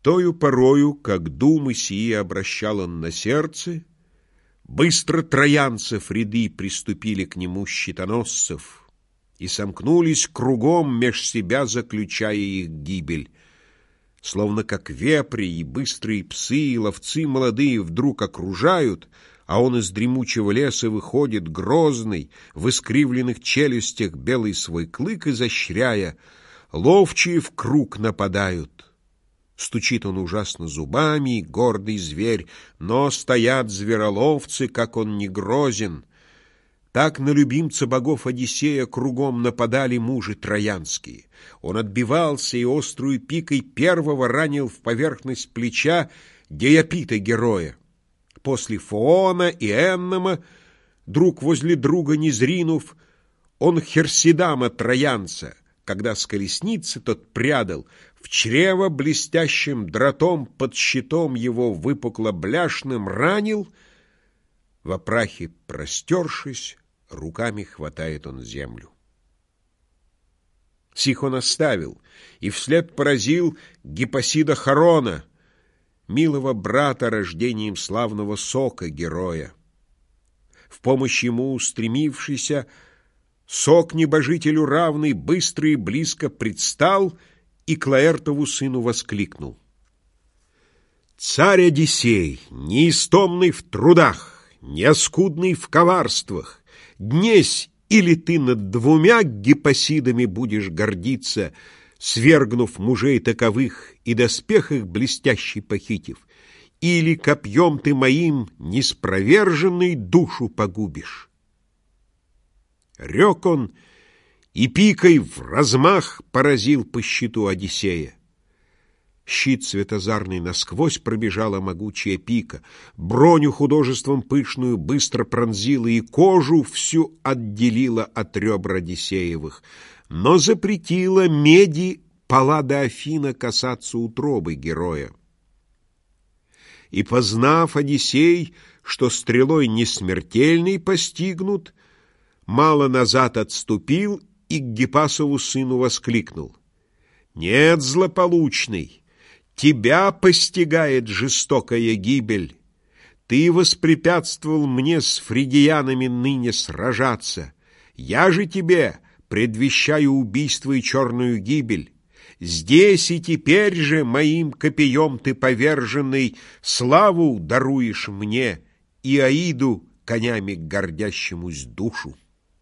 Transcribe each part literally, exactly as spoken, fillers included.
Тою порою, как думы сии обращал он на сердце, быстро троянцев ряды приступили к нему щитоносцев и сомкнулись кругом, меж себя заключая их гибель. Словно как вепри и быстрые псы, и ловцы молодые вдруг окружают, а он из дремучего леса выходит грозный, в искривленных челюстях белый свой клык изощряя, ловчие в круг нападают. Стучит он ужасно зубами, гордый зверь, но стоят звероловцы, как он не грозен. Так на любимца богов Одиссея кругом нападали мужи троянские. Он отбивался и острую пикой первого ранил в поверхность плеча Диопита героя. После Фоона и Эннома, друг возле друга не зринув, он Херсидама троянца, когда с колесницы тот прядал, в чрево блестящим дротом под щитом его выпукло-бляшным ранил, во прахе простершись, руками хватает он землю. Сих он оставил, и вслед поразил Гиппосида Харона, милого брата рождением славного Сока героя. В помощь ему устремившийся, Сок небожителю равный быстро и близко предстал и к Лаэртову сыну воскликнул: «Царь Одиссей, неистомный в трудах, неоскудный в коварствах, днесь или ты над двумя Гиппосидами будешь гордиться, свергнув мужей таковых и доспех их блестящий похитив, или копьем ты моим неспроверженный душу погубишь». Рек он и пикой в размах поразил по щиту Одиссея. Щит светозарный насквозь пробежала могучая пика, броню художеством пышную быстро пронзила и кожу всю отделила от ребр Одиссеевых, но запретила меди Паллада Афина касаться утробы героя. И, познав Одиссей, что стрелой несмертельной постигнут, мало назад отступил и к Гиппасову сыну воскликнул: «Нет, злополучный, тебя постигает жестокая гибель. Ты воспрепятствовал мне с фригиянами ныне сражаться. Я же тебе предвещаю убийство и черную гибель. Здесь и теперь же моим копьем ты поверженный славу даруешь мне и Аиду, конями гордящемусь душу».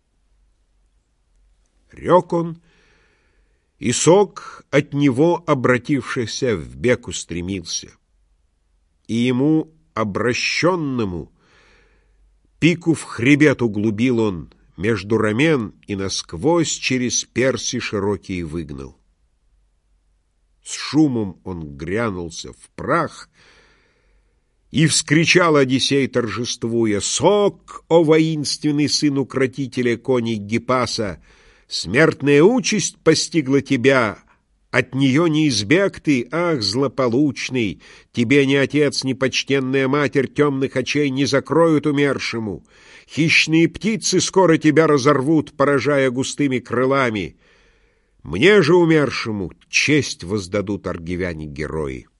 Рек он, и Сок, от него обратившийся, в бег устремился. И ему, обращенному, пику в хребет углубил он, между рамен и насквозь через перси широкие выгнал. С шумом он грянулся в прах, и вскричал Одиссей, торжествуя: «Сок, о воинственный сын укротителя коней Гиппаса! Смертная участь постигла тебя, от нее не избег ты, ах, злополучный! Тебе ни отец, ни почтенная матерь темных очей не закроют умершему. Хищные птицы скоро тебя разорвут, поражая густыми крылами. Мне же умершему честь воздадут аргивяне-герои».